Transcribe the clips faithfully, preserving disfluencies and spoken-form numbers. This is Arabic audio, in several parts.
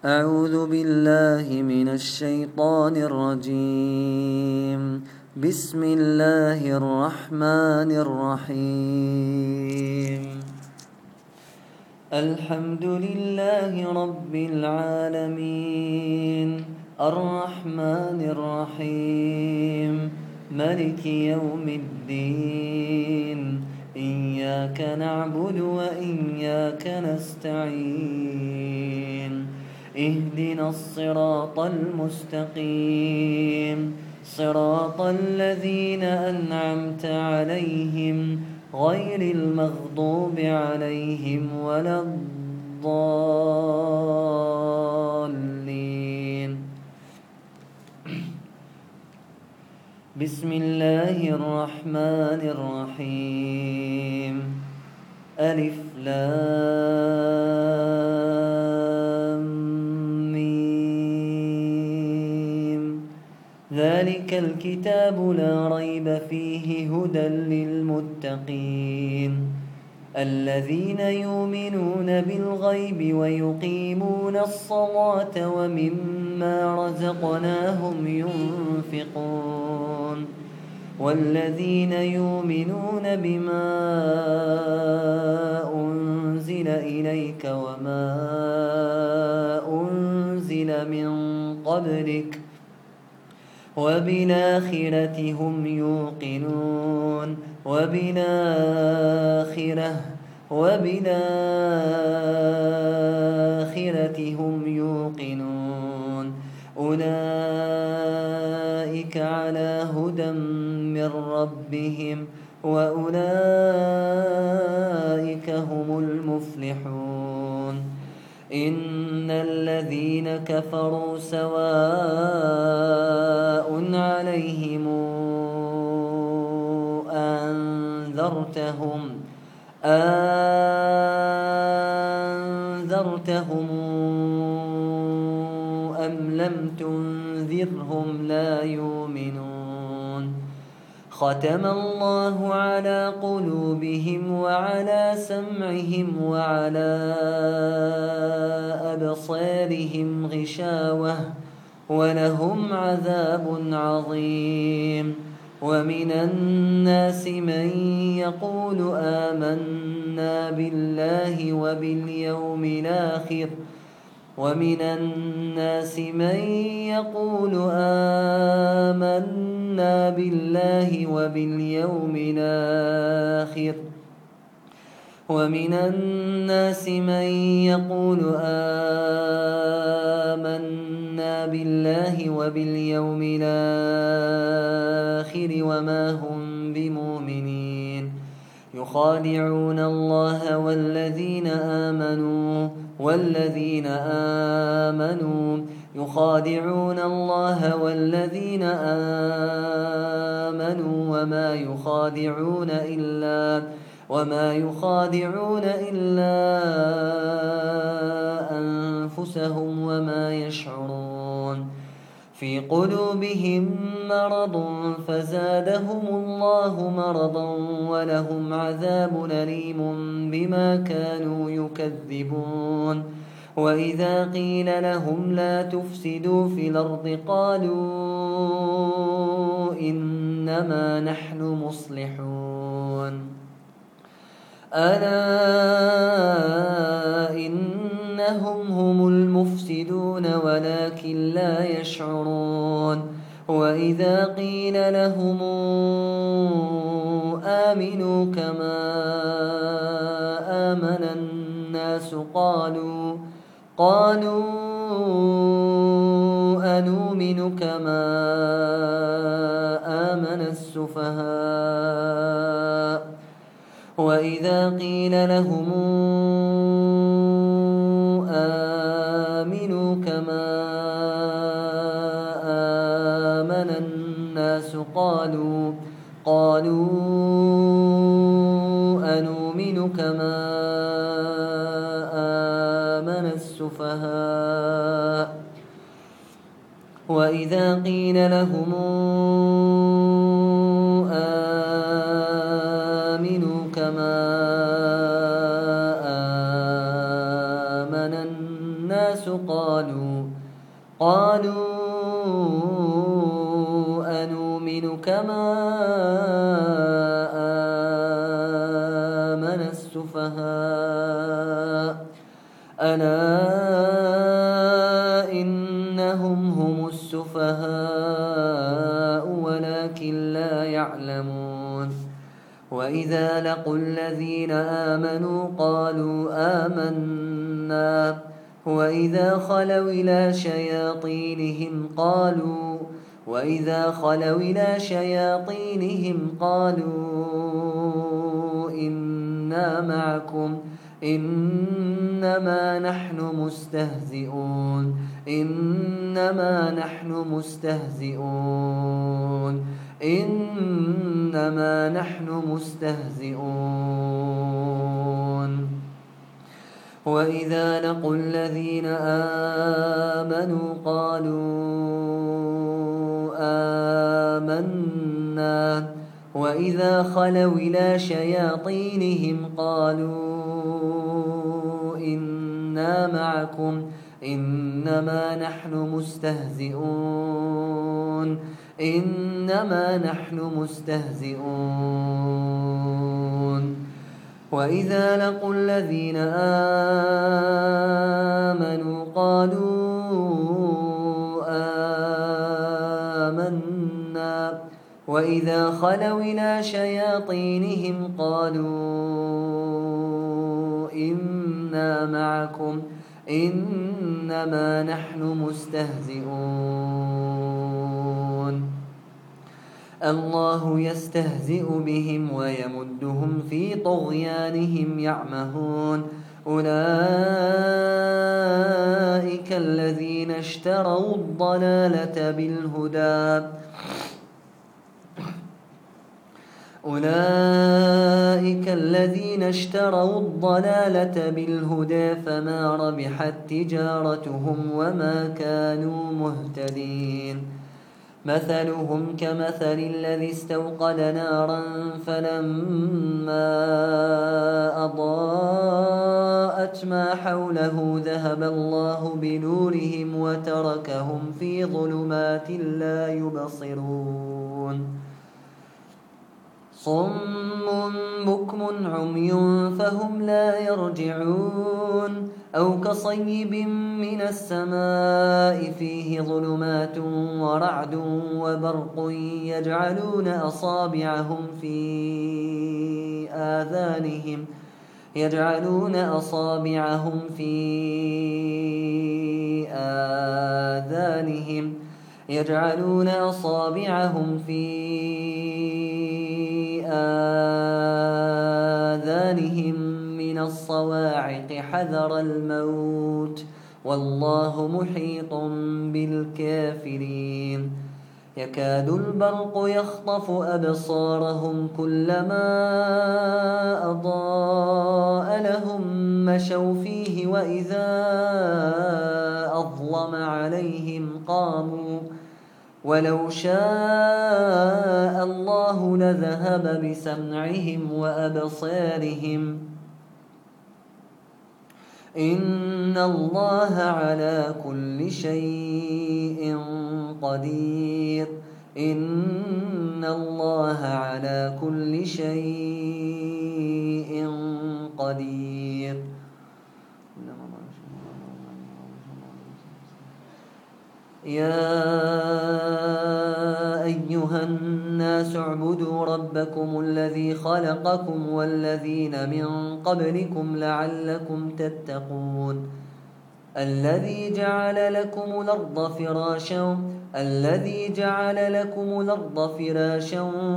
أعوذ بالله من الشيطان الرجيم. بسم الله الرحمن الرحيم. الحمد لله رب العالمين، الرحمن الرحيم، ملك يوم الدين. إياك نعبد وإياك نستعين. اهدنا الصراط المستقيم، صراط الذين أنعمت عليهم غير المغضوب عليهم ولا الضالين. بسم الله الرحمن الرحيم. ألف لام ميم. ذلك الكتاب لا ريب فيه هدى للمتقين الذين يؤمنون بالغيب ويقيمون الصلاة ومما رزقناهم ينفقون والذين يؤمنون بما أنزل إليك وما أنزل من قبلك وبالآخرة هم يوقنون وبالآخرة وبالآخرة هم يوقنون أولئك على هدى من ربهم وأولئك هم المفلحون. إن الذين كفروا سواء عليهم أنذرتهم أنذرتهم أم لم تنذرهم لا يؤمنون. ختم الله على قلوبهم وعلى سمعهم وعلى أبصارهم غشاوة ولهم عذاب عظيم. ومن الناس من يقول آمنا بالله وباليوم الآخر ومن الناس من يقول آمنا بالله وباليوم الآخر ومن الناس من يقول آمنا بالله وباليوم الآخر وما هم بمؤمنين. يخادعون الله والذين آمنوا والذين آمنوا يخادعون الله والذين آمنوا وما يخادعون إلا وما يخادعون إلا أنفسهم وما يشعرون. في قلوبهم مرض فزادهم الله مرضا ولهم عذاب أليم بما كانوا يكذبون. وإذا قيل لهم لا تفسدوا في الأرض قالوا إنما نحن مصلحون. ألا إنهم هم المفسدون ولكن لا يشعرون. وإذا قيل لهم آمنوا كما آمن الناس قالوا قالوا أنؤمن كما آمن السفهاء. وإذا قيل لهم آمنوا كما آمن الناس قالوا قالوا أنؤمن كما آمن السفهاء. وإذا قيل لهم آمنوا كما آمن الناس قالوا قالوا قالوا أنؤمن كما آمن السفهاء ألا إنهم هم السفهاء ولكن لا يعلمون وإذا لقوا الذين آمنوا قالوا آمنا وإذا خلوا إلى شياطينهم قالوا وإذا خلوا إلى شياطينهم قالوا إنا معكم إنما نحن مستهزئون إنما نحن مستهزئون إنما نحن مستهزئون وإذا لقوا الذين آمنوا قالوا آمنا وإذا خلوا إلى شياطينهم قالوا إنا معكم إنما نحن مستهزئون إنما نحن مستهزئون وإذا لقوا الذين آمنوا قالوا آمنا وإذا خلوا إلى شياطينهم قالوا إنا معكم إنما نحن مستهزئون الله يستهزئ بهم ويمدهم في طغيانهم يعمهون أولئك الذين اشتروا الضلالة بالهدى أولئك الذين اشتروا الضلالة بالهدى فما ربحت تجارتهم وما كانوا مهتدين مثلهم كمثل الذي استوقد نارا فلما أضاءت ما حوله ذهب الله بنورهم وتركهم في ظلمات لا يبصرون صم بكم عمي فهم لا يرجعون أو كصيب من السماء فيه ظلمات ورعد وبرق يجعلون أصابعهم في آذانهم يجعلون أصابعهم في آذانهم يجعلون أصابعهم في آذانهم من الصواعق حذر الموت والله محيط بالكافرين يكاد البرق يخطف أبصارهم كلما أضاء لهم مشوا فيه وإذا أظلم عليهم قاموا ولو شاء الله لذهب بسمعهم وأبصارهم إن الله على كل شيء قدير إن الله على كل شيء قدير يا أيها الناس اعبدوا ربكم الذي خلقكم والذين من قبلكم لعلكم تتقون الذي جعل لكم الأرض فراشا الذي جعل لكم الأرض فراشا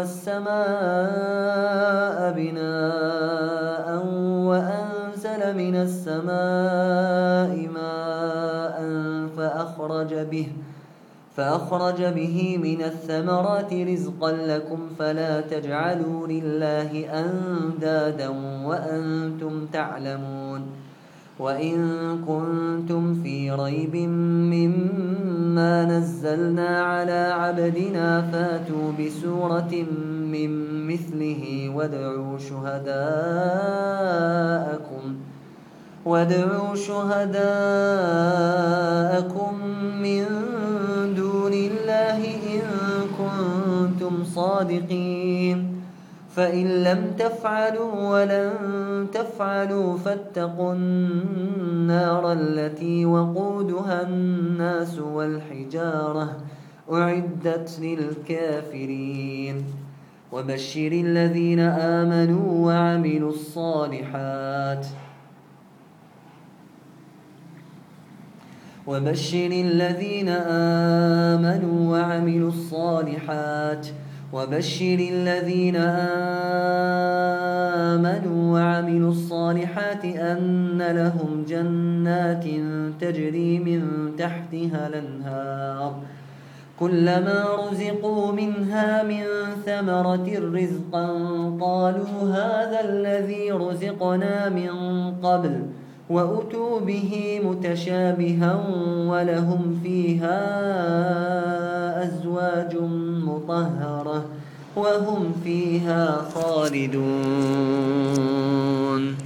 والسماء بناء وأنزل من السماء ماء فأخرج به فأخرج به من الثمرات رزقا لكم فلا تجعلوا لله أندادا وأنتم تعلمون وإن كنتم في ريب مما نزلنا على عبدنا فاتوا بسورة من مثله وادعوا شهداءكم وادعوا شهداءكم من دون الله إن كنتم صادقين فإن لم تفعلوا ولن تفعلوا فاتقوا النار التي وقودها الناس والحجارة أعدت للكافرين وبشر الذين آمنوا وعملوا الصالحات وبشر الذين آمنوا وعملوا الصالحات وبشر الذين آمنوا وعملوا الصالحات أن لهم جنات تجري من تحتها الأنهار كلما رزقوا منها من ثمرة رزقا قالوا هذا الذي رزقنا من قبل وأتوا به متشابها ولهم فيها أزواج مطهرة وهم فيها خالدون.